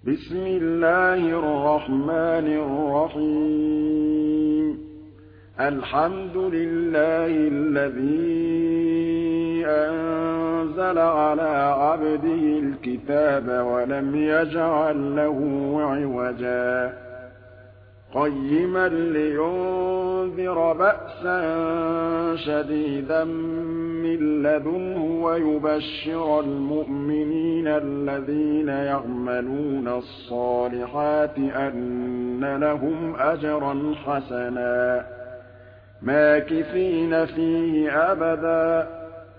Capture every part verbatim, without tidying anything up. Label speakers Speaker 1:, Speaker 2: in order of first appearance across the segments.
Speaker 1: بسم الله الرحمن الرحيم الحمد لله الذي أنزل على عبده الكتاب ولم يجعل له عوجا قيما لينذر بأسا شديدا من لدنه ويبشر المؤمنين الذين يعملون الصالحات أن لهم أجرا حسنا ماكثين فيه أبدا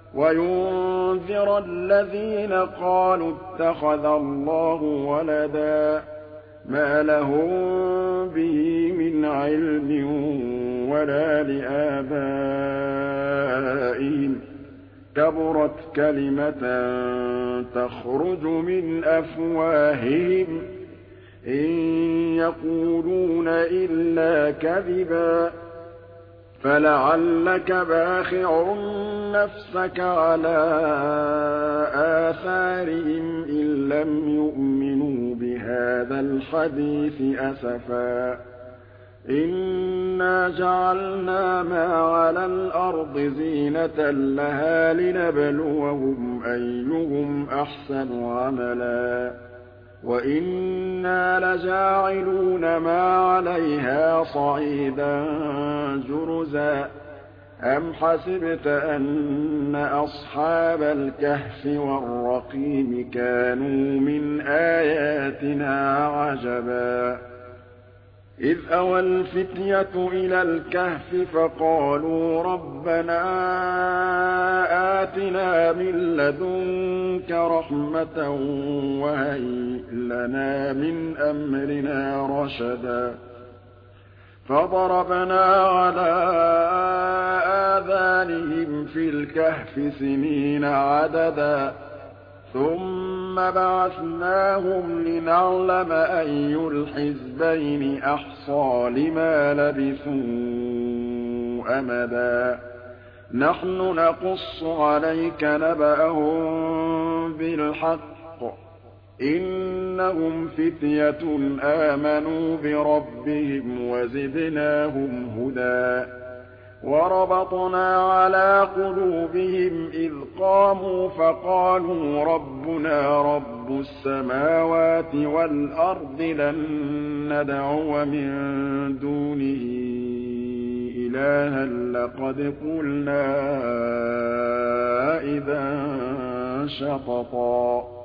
Speaker 1: وينذر الذين قالوا اتخذ الله ولدا ما لهم به من علم ولا لآبائهم كبرت كلمة تخرج من أفواههم إن يقولون إلا كذبا فلعلك باخع نفسك على آثارهم إن لم يؤمنوا بهذا الحديث أسفا إنا جعلنا ما على الأرض زينة لها لنبلوهم أيهم أحسن عملا وإنا لجاعلون ما عليها صعيدا جرزا أم حسبت أن أصحاب الكهف والرقيم كانوا من آياتنا عجبا إذ أوى الفتية إلى الكهف فقالوا ربنا آتنا من لدنك رحمة وهيئ لنا من أمرنا رشدا فضربنا على آذانهم في الكهف سنين عددا ثم بعثناهم لنعلم أي الحزبين أحصى لما لبثوا أمدا نحن نقص عليك نبأهم بالحق إنهم فتية آمنوا بربهم وزدناهم هدى وربطنا على قلوبهم إذ قاموا فقالوا ربنا رب السماوات والأرض لن ندعو من دونه إلها لقد قلنا إذا شططا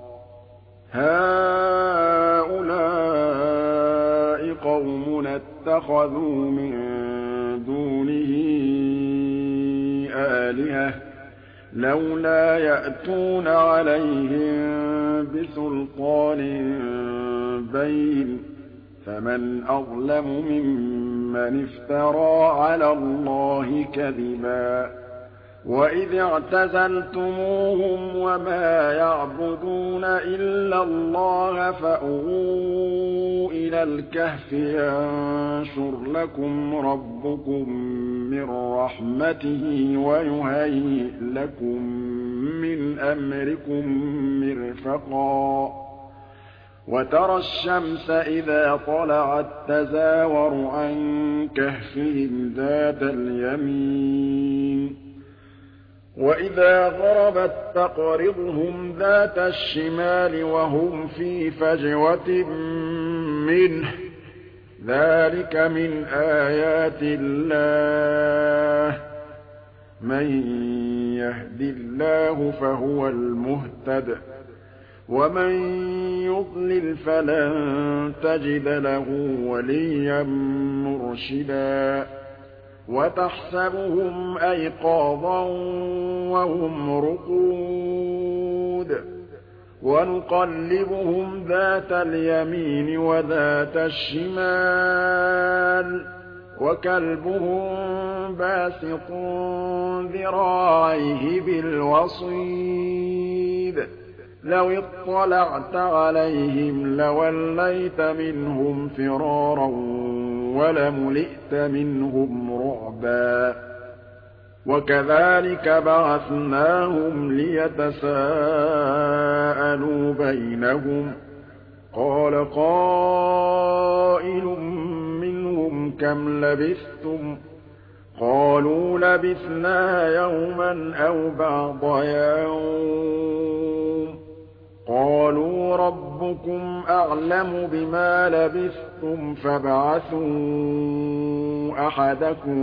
Speaker 1: هؤلاء قوم اتخذوا من دونه آلهة لولا يأتون عليهم بسلطان بين فمن أظلم ممن افترى على الله كذبا وإذ اعتزلتموهم وما يعبدون إلا الله فأووا إلى الكهف ينشر لكم ربكم من رحمته ويهيئ لكم من أمركم مرفقا وترى الشمس إذا طلعت تزاور عن كهفهم ذات اليمين وإذا غربت تقرضهم ذات الشمال وهم في فجوة منه ذلك من آيات الله من يهد الله فهو المهتد ومن يضلل فلن تجد له وليا مرشدا وتحسبهم أيقاظا وهم رقود ونقلبهم ذات اليمين وذات الشمال وكلبهم باسط ذراعيه بالوصيد لو اطلعت عليهم لوليت منهم فرارا ولملئت منهم رعبا وكذلك بعثناهم ليتساءلوا بينهم قال قائل منهم كم لبثتم قالوا لبثنا يوما أو بعض يوم قالوا ربكم أعلم بما لبثتم فابعثوا أحدكم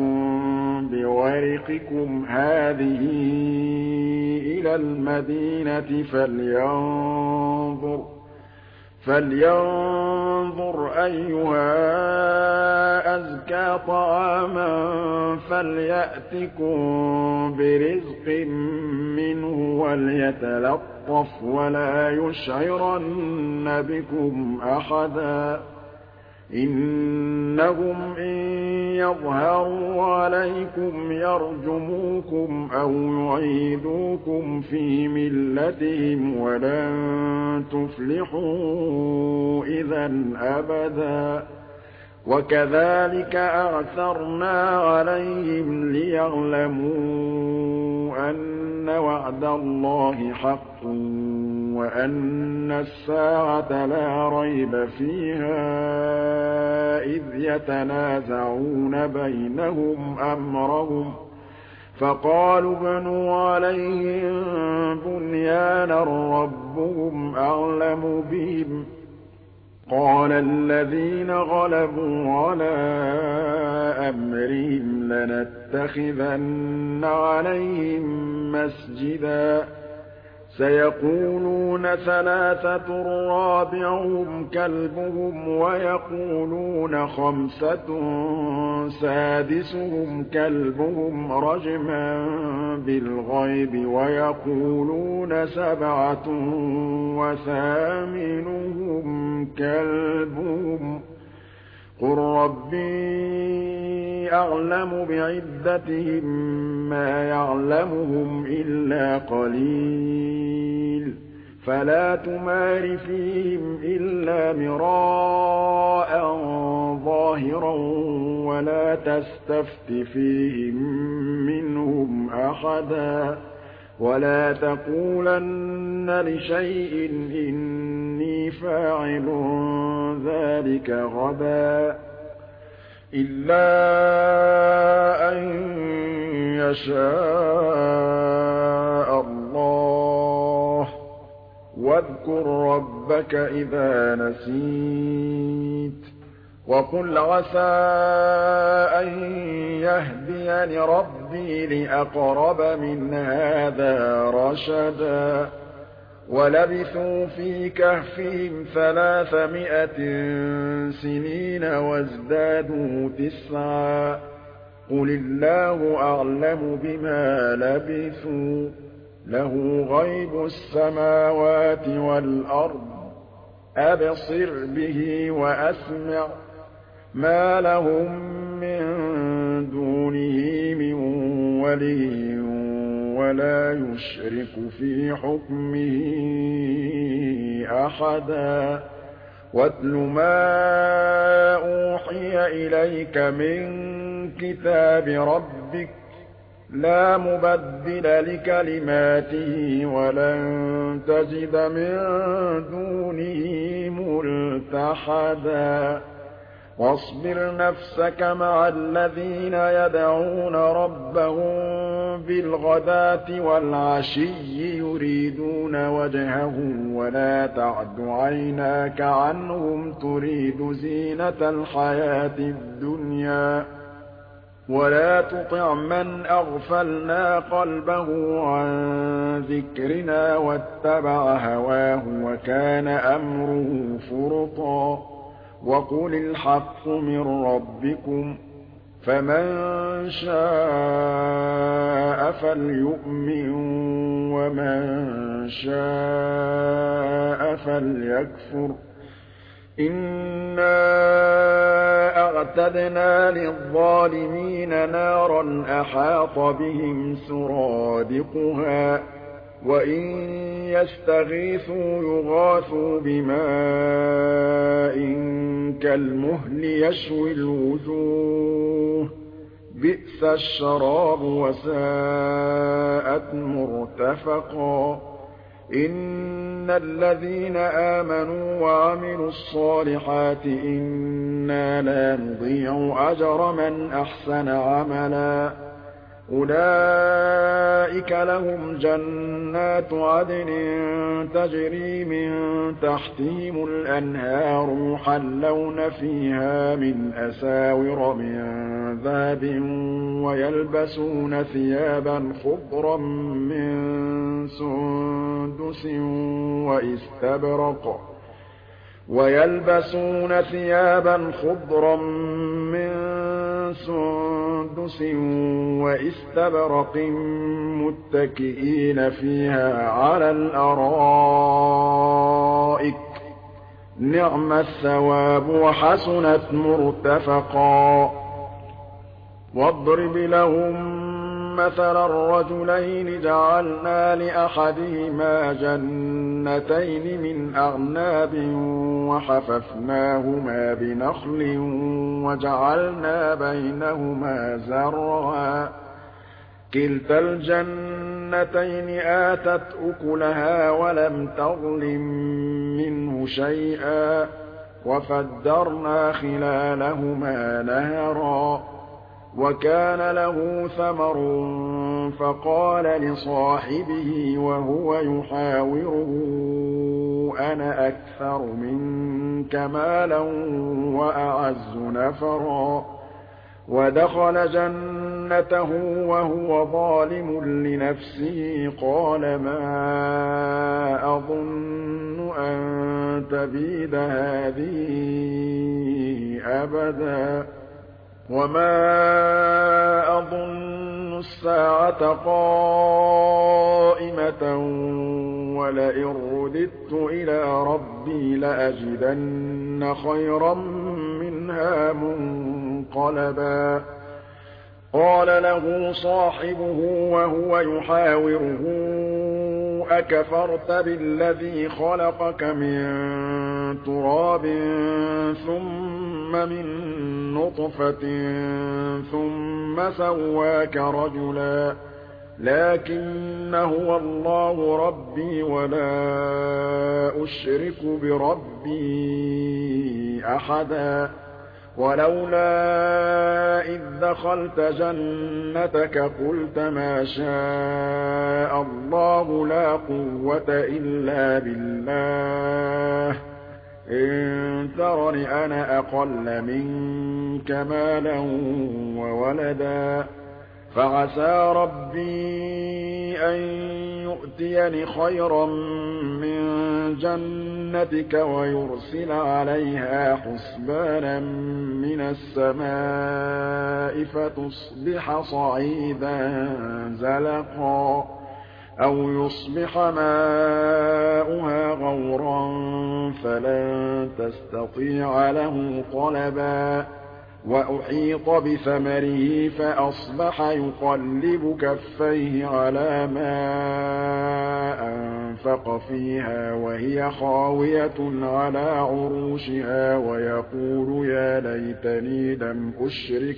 Speaker 1: بورقكم هذه إلى المدينة فلينظر فلينظر أيها أزكى طعاما فليأتكم برزق منه وليتلطف ولا يشعرن بكم أحدا إنهم إن يظهروا عليكم يرجموكم أو يعيدوكم في ملتهم ولن تفلحوا إذا أبدا وكذلك أعثرنا عليهم ليعلموا أن وعد الله حق وأن الساعة لا ريب فيها إذ يتنازعون بينهم أمرهم فقالوا ابنوا عليهم بنيانا ربهم أعلم بهم قال الذين غلبوا على أمرهم لنتخذن عليهم مسجدا سيقولون ثلاثة رابعهم كلبهم ويقولون خمسة سادسهم كلبهم رجما بالغيب ويقولون سبعة وثامنهم كلبهم قل ربي أعلم بعدتهم ما يعلمهم إلا قليل فلا تمار فيهم إلا مراء ظاهرا ولا تستفت فيهم منهم أحدا ولا تقولن لشيء إني فاعل ذلك غدا إلا أن يشاء الله واذكر ربك إذا نسيت وقل عسى أن يهديني ربي لأقرب من هذا رشدا ولبثوا في كهفهم ثلاثمائة سنين وازدادوا تسعا قل الله أعلم بما لبثوا له غيب السماوات والأرض أبصر به وأسمع ما لهم من دونه من ولي ولا يشرك في حكمه أحدا واتل ما أوحي إليك من كتاب ربك لا مبدل لكلماته ولن تجد من دونه ملتحدا واصبر نفسك مع الذين يدعون ربهم بالغداة والعشي يريدون وجهه ولا تعد عيناك عنهم تريد زينة الحياة الدنيا ولا تطع من أغفلنا قلبه عن ذكرنا واتبع هواه وكان أمره فرطا وقل الحق من ربكم فمن شاء فليؤمن ومن شاء فليكفر إنا أعتدنا للظالمين نارا أحاط بهم سرادقها وإن يستغيثوا يغاثوا بماء كالمهل يشوي الوجوه بئس الشراب وساءت مرتفقا إن إِنَّ الَّذِينَ آمَنُوا وَعَمِلُوا الصَّالِحَاتِ إِنَّا لَا نُضِيعُ أَجْرَ مَنْ أَحْسَنَ عَمَلًا أُولَٰئِكَ لَهُمْ جَنَّاتُ عَدْنٍ تَجْرِي مِن تَحْتِهِمُ الْأَنْهَارُ يُحَلَّوْنَ فِيهَا مِنْ أَسَاوِرَ مِن ذَهَبٍ وَيَلْبَسُونَ ثِيَابًا خُضْرًا مِّن سُندُسٍ وَإِسْتَبْرَقٍ وَيَلْبَسُونَ ثِيَابًا خُضْرًا مِّن سُندُسٍ وَإِسْتَبْرَقٍ مُّتَّكِئِينَ فِيهَا عَلَى الْأَرَائِكِ ۚ نِعْمَ الثَّوَابُ وَحَسُنَتْ مُرْتَفَقًا وَاضْرِبْ لَهُم مَّثَلًا رَّجُلَيْنِ جَعَلْنَا لِأَحَدِهِمَا جَنَّتَيْنِ مِنْ أَعْنَابٍ وَحَفَفْنَاهُمَا بِنَخْلٍ وَجَعَلْنَا بَيْنَهُمَا زَرْعًا كِلْتَا الْجَنَّتَيْنِ آتَتْ أُكُلَهَا وَلَمْ تَظْلِم مِّنْهُ شَيْئًا وَفَجَّرْنَا خِلَالَهُمَا نَهَرًا وَكَانَ لَهُ ثَمَرٌ فَقَالَ لِصَاحِبِهِ وَهُوَ يُحَاوِرُهُ أَنَا أَكْثَرُ مِنكَ مَالًا وَأَعَزُّ نَفَرًا وَدَخَلَ جَنَّتَهُ وَهُوَ ظَالِمٌ لِّنَفْسِهِ قَالَ مَا أَظُنُّ أَن تَبِيدَ هَٰذِهِ أَبَدًا وَمَا أَظُنُّ السَّاعَةَ قَائِمَةً وَلَئِن رُّدِدتُّ إِلَىٰ رَبِّي لَأَجِدَنَّ خَيْرًا مِّنْهَا مُنقَلَبًا قَالَ لَهُ صَاحِبُهُ وَهُوَ يُحَاوِرُهُ أَكَفَرْتَ بِالَّذِي خَلَقَكَ مِن تُرَابٍ ثُمَّ مِن نُّطْفَةٍ ثُمَّ سَوَّاكَ رَجُلًا لَّٰكِنَّ هُوَ اللَّهُ رَبِّي وَلَا أُشْرِكُ بِرَبِّي أَحَدًا وَلَوْلَا إِذ دَخَلْتَ جَنَّتَكَ قُلْتَ مَا شَاءَ اللَّهُ لَا قُوَّةَ إِلَّا بِاللَّهِ إِن تَرَنِ أَنَا أَقَلَّ مِنكَ مَالًا وَوَلَدًا فَعَسَىٰ رَبِّي أَن يُؤْتِيَنِ خَيْرًا مِّن جَنَّتِكَ وَيُرْسِلَ عَلَيْهَا حُسْبَانًا مِّنَ السَّمَاءِ فَتُصْبِحَ صَعِيدًا زَلَقًا أَوْ يُصْبِحَ مَاؤُهَا غَوْرًا فَلَن تَسْتَطِيعَ لَهُ طَلَبًا وَأُحِيطَ بِثَمَرِهِ فَأَصْبَحَ يُقَلِّبُ كَفَّيْهِ عَلَىٰ مَا أَنفَقَ فِيهَا وَهِيَ خَاوِيَةٌ عَلَىٰ عُرُوشِهَا وَيَقُولُ يَا لَيْتَنِي لَمْ أُشْرِكْ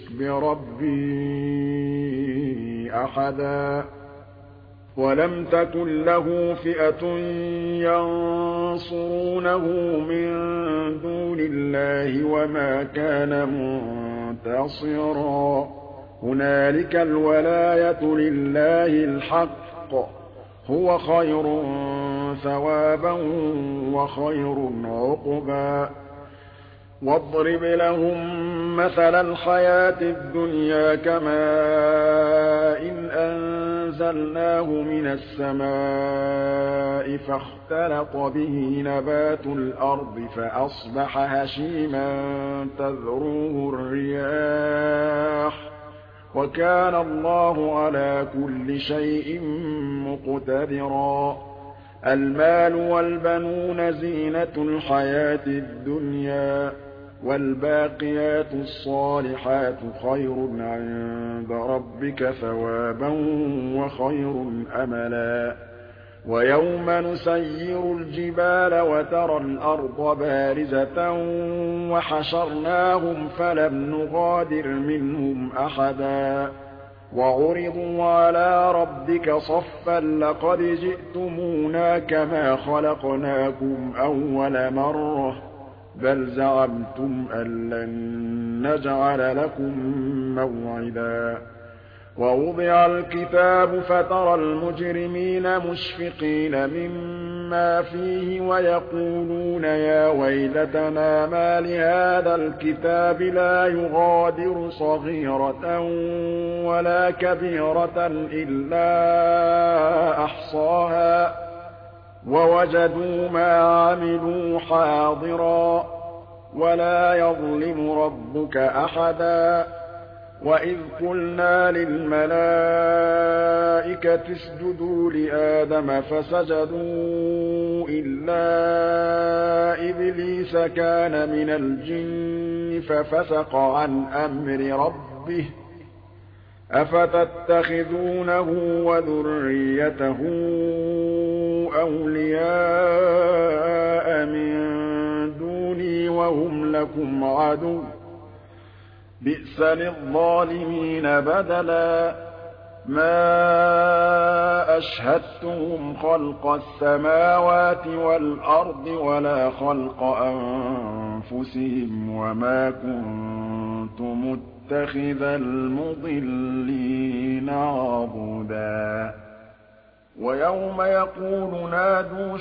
Speaker 1: بِرَبِّي أَحَدًا وَلَمْ تَكُن لَّهُ فِئَةٌ يَنصُرُونَهُ مِن دُونِ اللَّهِ وَمَا كَانَ مُنتَصِرًا هُنَالِكَ الْوَلَايَةُ لِلَّهِ الْحَقِّ هُوَ خَيْرٌ ثَوَابًا وَخَيْرٌ عُقْبًا وَاضْرِبْ لَهُم مَّثَلَ الْحَيَاةِ الدُّنْيَا كَمَاءٍ أَنزَلْنَاهُ مِنَ السَّمَاءِ فَاخْتَلَطَ بِهِ نَبَاتُ الْأَرْضِ فَأَصْبَحَ هَشِيمًا تَذْرُوهُ الرِّيَاحُ ۗ وَكَانَ اللَّهُ عَلَىٰ كُلِّ شَيْءٍ مُّقْتَدِرًا الْمَالُ وَالْبَنُونَ زِينَةُ الْحَيَاةِ الدُّنْيَا وَالْبَاقِيَاتُ الصَّالِحَاتُ خَيْرٌ عِندَ رَبِّكَ ثَوَابًا وَخَيْرٌ أَمَلًا وَيَوْمَ نُسَيِّرُ الْجِبَالَ وَتَرَى الْأَرْضَ بَارِزَةً وَحَشَرْنَاهُمْ فَلَمْ نُغَادِرْ مِنْهُمْ أَحَدًا وعرضوا على ربك صفا لقد جئتمونا كما خلقناكم أول مرة بل زعمتم أن لن نجعل لكم موعدا ووضع الكتاب فترى المجرمين مشفقين مما فيه ويقولون يا ويلتنا ما لهذا الكتاب لا يغادر صغيرة ولا كبيرة إلا أحصاها ووجدوا ما عملوا حاضرا ولا يظلم ربك أحدا وإذ قلنا للملائكة اسجدوا لآدم فسجدوا إلا إبليس كان من الجن ففسق عن أمر ربه أفتتخذونه وذريته أولياء من دوني وهم لكم عدو بئس للظالمين بدلا ما أشهدتهم خلق السماوات والأرض ولا خلق أنفسهم وما كنت متخذ المضلين عضدا ويوم يقول نادوا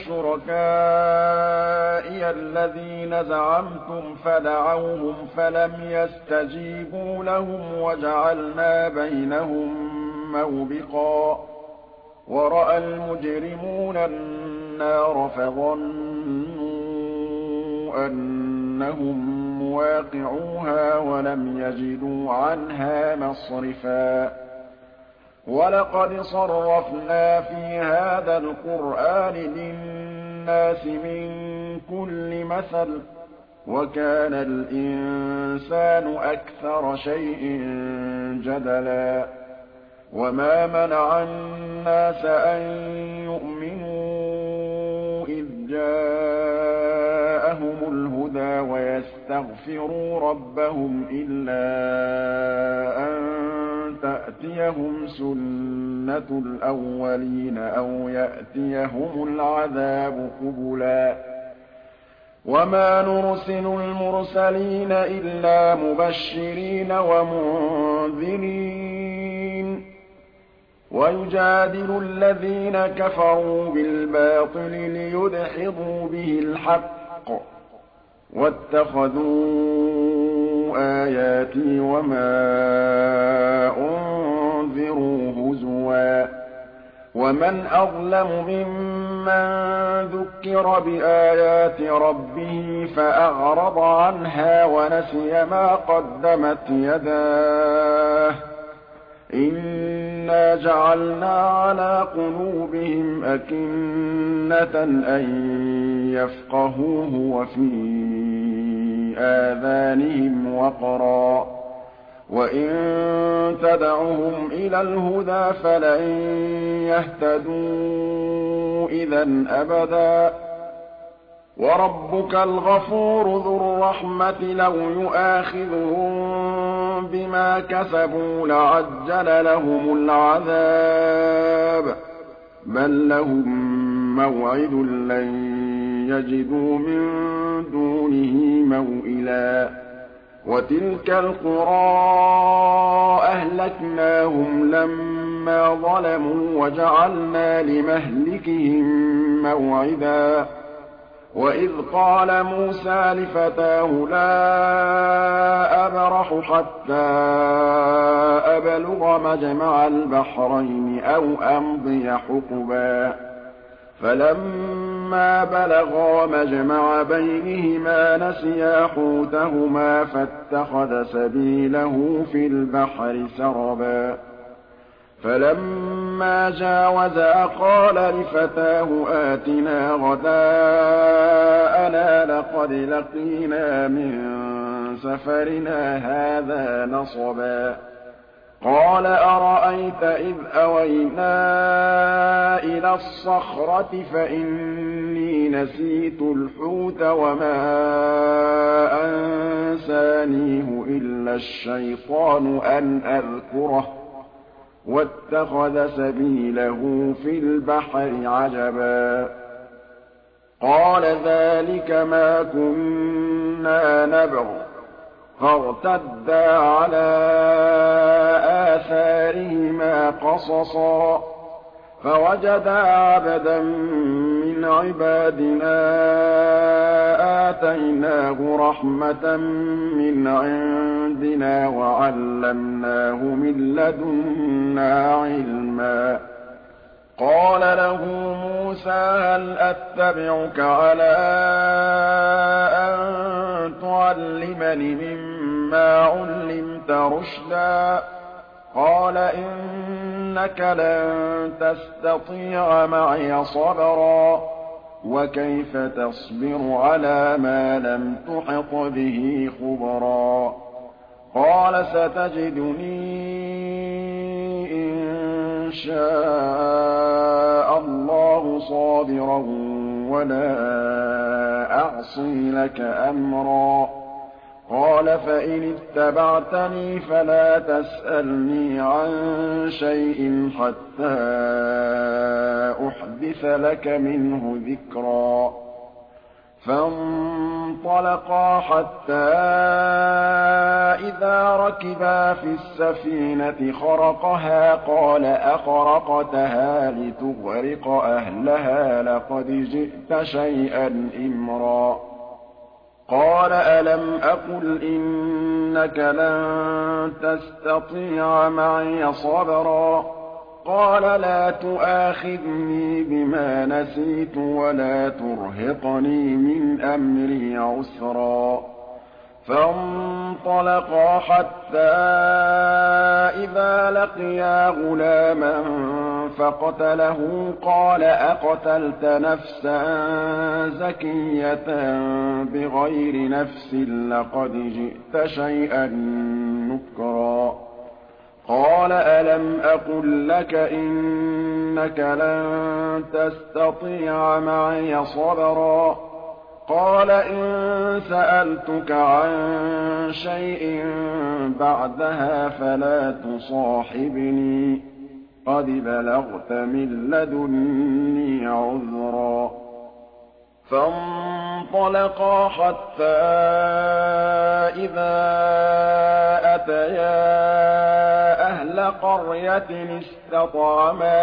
Speaker 1: شركائي الذين زعمتم فدعوهم فلم يستجيبوا لهم وجعلنا بينهم موبقا ورأى المجرمون النار فظنوا أنهم مواقعوها ولم يجدوا عنها مصرفا ولقد صرفنا في هذا القرآن للناس من كل مثل وكان الإنسان أكثر شيء جدلا وما منع الناس أن يؤمنوا إذ جاءهم الهدى ويستغفروا ربهم إلا أن تأتيهم سنة الأولين أو يأتيهم العذاب قبلا وما نرسل المرسلين إلا مبشرين ومنذرين ويجادل الذين كفروا بالباطل ليدحضوا به الحق واتخذوا آياتي وما أنذروا هزوا ومن أظلم ممن ذكر بآيات ربه فأعرض عنها ونسي ما قدمت يداه إنا جعلنا على قلوبهم أكنة أن يفقهوه وفي آذانهم وقرا وإن تدعهم إلى الهدى فلن يهتدوا إذا أبدا وربك الغفور ذو الرحمة لو يؤاخذهم بما كسبوا لعجل لهم العذاب بل لهم موعد لن يجدوا من دونه موئلا وتلك القرى أهلكناهم لما ظلموا وجعلنا لمهلكهم موعدا وإذ قال موسى لفتاه لا أبرح حتى أبلغ مجمع البحرين أو أمضي حقبا فلما بلغا مجمع بينهما نسيا حوتهما فاتخذ سبيله في البحر سربا فلما جاوزا قال لفتاه آتنا غداءنا لقد لقينا من سفرنا هذا نصبا قال أرأيت إذ أوينا إلى الصخرة فإني نسيت الحوت وما أنسانيه إلا الشيطان أن أذكره واتخذ سبيله في البحر عجبا قال ذلك ما كنا نبغ فارتدا على آثارهما قصصا فوجدا عبدا من عبادنا آتيناه رحمة من عندنا وعلمناه من لدنا علما قال له موسى هل أتبعك على أن تعلمني مما علمت رشدا قال إنك لن تستطيع معي صبرا وكيف تصبر على ما لم تحط به خبرا قال ستجدني إن شاء الله صابرا ولا أعصي لك أمرا قال فإن اتبعتني فلا تسألني عن شيء حتى أحدث لك منه ذكرا فانطلقا حتى إذا ركبا في السفينة خرقها قال أخرقتها لتغرق أهلها لقد جئت شيئا إمرا قال ألم أقل إنك لن تستطيع معي صبرا قال لا تؤاخذني بما نسيت ولا ترهقني من أمري عسرا فانطلقا حتى إذا لقيا غلاما فقتله قال أقتلت نفسا زكية بغير نفس لقد جئت شيئا نكرا قال ألم أقل لك إنك لن تستطيع معي صبرا قال إن سألتك عن شيء بعدها فلا تصاحبني قد بلغت من لدني عذرا فانطلقا حتى إذا أتيا أهل قرية استطعما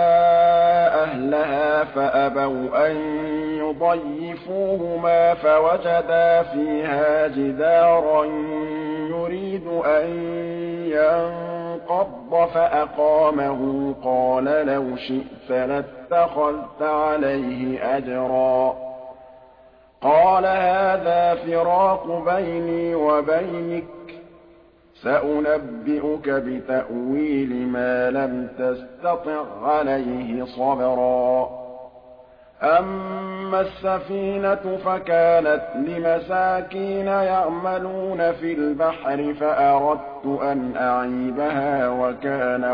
Speaker 1: أهلها فأبوا أن يضيفوهما فوجدا فيها جدارا يريد أن ينقض فأقامه قال لو شئت لاتخذت عليه أجرا قال هذا فراق بيني وبينك سأنبئك بتأويل ما لم تستطع عليه صبرا أما السفينة فكانت لمساكين يعملون في البحر فأردت أن أعيبها وكان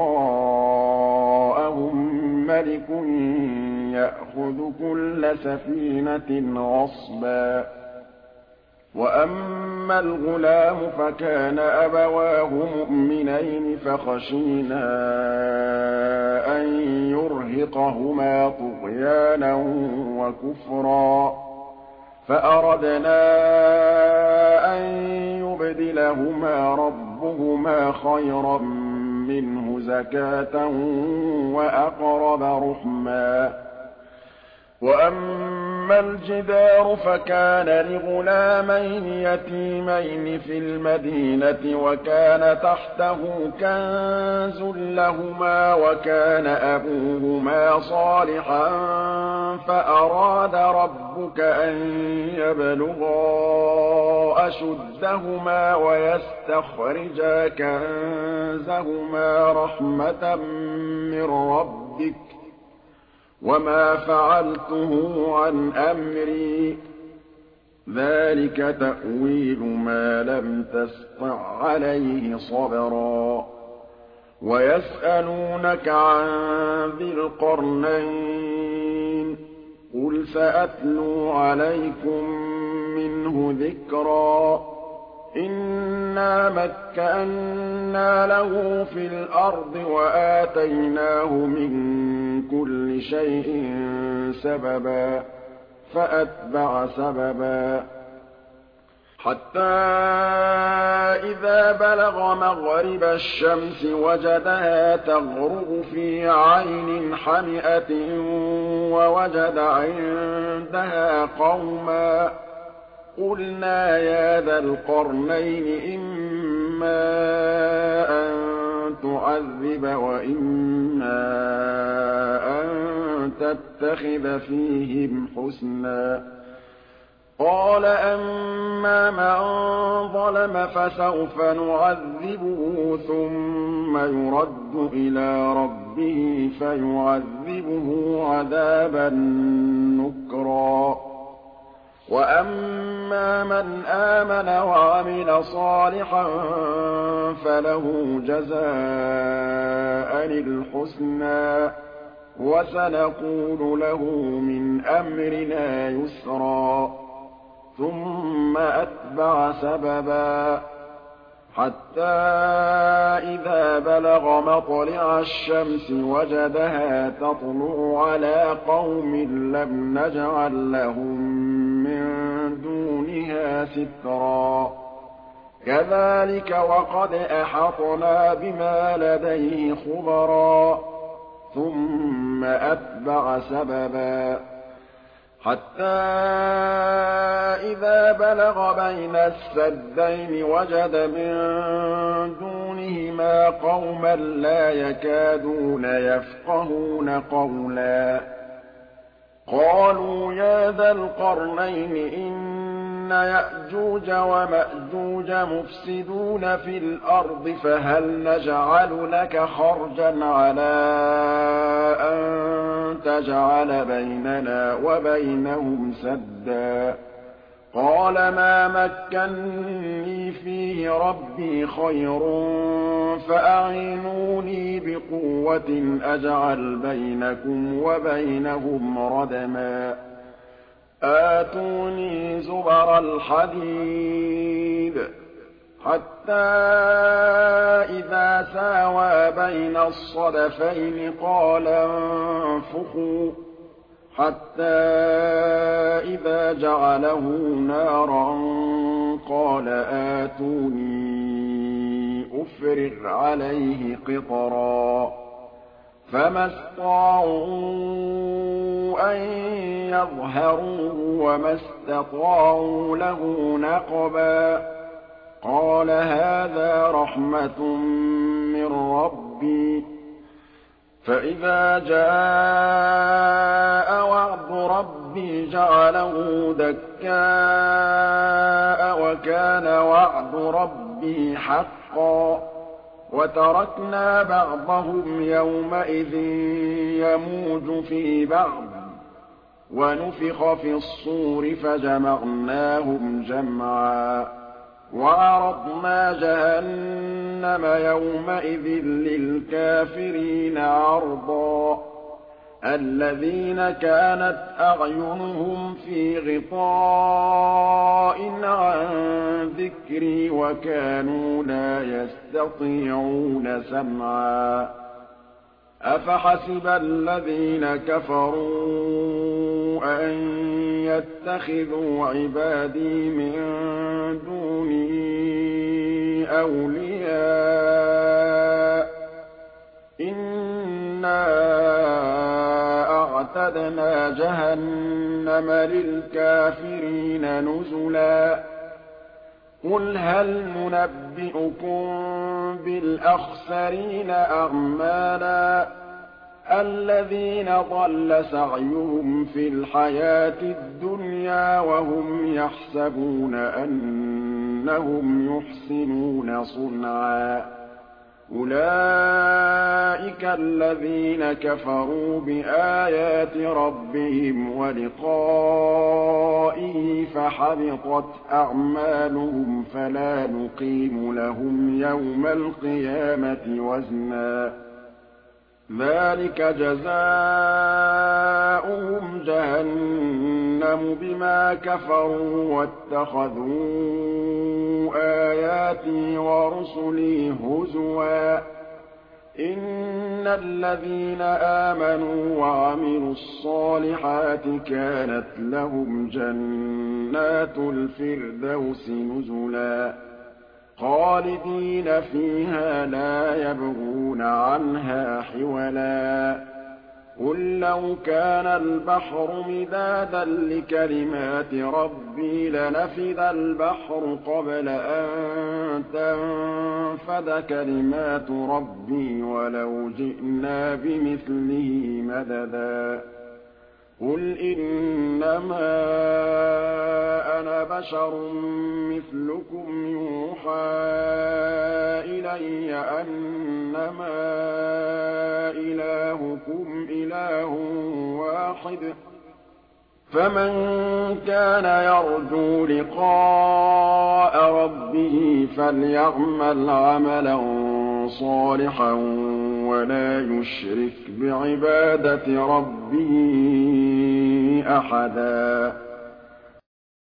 Speaker 1: وراءهم ملك يأخذ كل سفينة غصبا وأما الغلام فكان أبواه مؤمنين فخشينا أن يرهقهما طغيانا وكفرا فأردنا أن يبدلهما ربهما خيرا منه زكاة وأقرب رحما وأما الجدار فكان لغلامين يتيمين في المدينة وكان تحته كنز لهما وكان أبوهما صالحا فأراد ربك أن يبلغا أشدهما ويستخرجا كنزهما رحمة من ربك وما فعلته عن أمري ذلك تأويل ما لم تسطع عليه صبرا ويسألونك عن ذي القرنين قل سأتلو عليكم منه ذكرا إن إِنَّا مَكَّنَّا لَهُ فِي الْأَرْضِ وَآتَيْنَاهُ مِن كُلِّ شَيْءٍ سَبَبًا فَأَتْبَعَ سَبَبًا حَتَّىٰ إِذَا بَلَغَ مَغْرِبَ الشَّمْسِ وَجَدَهَا تَغْرُبُ فِي عَيْنٍ حَمِئَةٍ وَوَجَدَ عِندَهَا قَوْمًا قُلْنَا يَا ذَا الْقَرْنَيْنِ إِمَّا أَن تُعَذِّبَ وَإِمَّا أَن تَتَّخِذَ فِيهِمْ حُسْنًا قَالَ أَمَّا مَن ظَلَمَ فَسَوْفَ نُعَذِّبُهُ ثُمَّ يُرَدُّ إِلَىٰ رَبِّهِ فَيُعَذِّبُهُ عَذَابًا نُّكْرًا وَأَمَّا مَنْ آمَنَ وَعَمِلَ صَالِحًا فَلَهُ جَزَاءً الْحُسْنَىٰ وَسَنَقُولُ لَهُ مِنْ أَمْرِنَا يُسْرًا ثُمَّ أَتْبَعَ سَبَبًا حَتَّىٰ إِذَا بَلَغَ مَطْلِعَ الشَّمْسِ وَجَدَهَا تَطْلُعُ عَلَىٰ قَوْمٍ لَّمْ نَجْعَل لَّهُم مِّن دُونِهَا سِتْرًا كَذَٰلِكَ وَقَدْ أَحَطْنَا بِمَا لَدَيْهِ خُبْرًا ثُمَّ أَتْبَعَ سَبَبًا حَتَّىٰ إِذَا بَلَغَ بَيْنَ السَّدَّيْنِ وَجَدَ مِن دُونِهِمَا قَوْمًا لَّا يَكَادُونَ يَفْقَهُونَ قَوْلًا قَالُوا يَا ذَا الْقَرْنَيْنِ إِنَّ يَأْجُوجَ وَمَأْجُوجَ مُفْسِدُونَ فِي الْأَرْضِ فَهَلْ نَجْعَلُ لَكَ خَرْجًا عَلَىٰ أَن تَجْعَلَ بَيْنَنَا وَبَيْنَهُمْ سَدًّا قَالَ مَا مَكَّنِّي فِيهِ رَبِّي خَيْرٌ فَأَعِينُونِي بِقُوَّةٍ أَجْعَلْ بَيْنَكُمْ وَبَيْنَهُمْ رَدْمًا آتُونِي زُبَرَ الْحَدِيدِ حَتَّىٰ إِذَا سَاوَىٰ بَيْنَ الصَّدَفَيْنِ قَالَ انفُخُوا حَتَّىٰ إِذَا جَعَلَهُ نَارًا قَالَ آتُونِي أُفْرِغْ عَلَيْهِ قِطْرًا فَمَا اسْطَاعُوا أَن يَظْهَرُوهُ وَمَا اسْتَطَاعُوا لَهُ نَقْبًا قَالَ هَٰذَا رَحْمَةٌ مِّن رَّبِّي فَإِذَا جَاءَ وَعْدُ رَبِّي جَعَلَهُ دَكَّاءَ وَكَانَ وَعْدُ رَبِّي حَقًّا وَتَرَكْنَا بَعْضَهُمْ يَوْمَئِذٍ يَمُوجُ فِي بَعْضٍ وَنُفِخَ فِي الصُّورِ فَجَمَعْنَاهُمْ جَمْعًا وَعَرَضْنَا جَهَنَّمَ يَوْمَئِذٍ لِّلْكَافِرِينَ عَرْضًا الَّذِينَ كَانَتْ أَعْيُنُهُمْ فِي غِطَاءٍ عَن ذِكْرِي وَكَانُوا لَا يَسْتَطِيعُونَ سَمْعًا أَفَحَسِبَ الَّذِينَ كَفَرُوا أَن يَتَّخِذُوا عِبَادِي مِن دُونِي أَوْلِيَاءَ إِنَّا أَعْتَدْنَا جَهَنَّمَ لِلْكَافِرِينَ نُزُلًا قُلْ هَلْ نُنَبِّئُكُم بِالْأَخْسَرِينَ أَعْمَالًا الَّذِينَ ضَلَّ سَعْيُهُمْ فِي الْحَيَاةِ الدُّنْيَا وَهُمْ يَحْسَبُونَ أَنَّهُمْ يُحْسِنُونَ صُنْعًا أُولَٰئِكَ الَّذِينَ كَفَرُوا بِآيَاتِ رَبِّهِمْ وَلِقَائِهِ فَحَبِطَتْ أَعْمَالُهُمْ فَلَا نُقِيمُ لَهُمْ يَوْمَ الْقِيَامَةِ وَزْنًا ذَٰلِكَ جَزَاؤُهُمْ جَهَنَّمُ بِمَا كَفَرُوا وَاتَّخَذُوا آيَاتِي وَرُسُلِي هُزُوًا ۚ إِنَّ الَّذِينَ آمَنُوا وَعَمِلُوا الصَّالِحَاتِ كَانَتْ لَهُمْ جَنَّاتُ الْفِرْدَوْسِ نُزُلًا خَالِدِينَ فِيهَا لَا يَبْغُونَ عَنْهَا حِوَلًا قُل لَّوْ كَانَ الْبَحْرُ مِدَادًا لِّكَلِمَاتِ رَبِّي لَنَفِدَ الْبَحْرُ قَبْلَ أَن تَنفَدَ كَلِمَاتُ رَبِّي وَلَوْ جِئْنَا بِمِثْلِهِ مَدَدًا قُلْ إِنَّمَا أَنَا بَشَرٌ مِّثْلُكُمْ يُوحَىٰ إِلَيَّ أَنَّمَا إِلَٰهُكُمْ إِلَٰهٌ وَاحِدٌ ۖ فَمَن كَانَ يَرْجُو لِقَاءَ رَبِّهِ فَلْيَعْمَلْ عَمَلًا صَالِحًا وَلَا يُشْرِكْ بِعِبَادَةِ رَبِّهِ أَحَدًا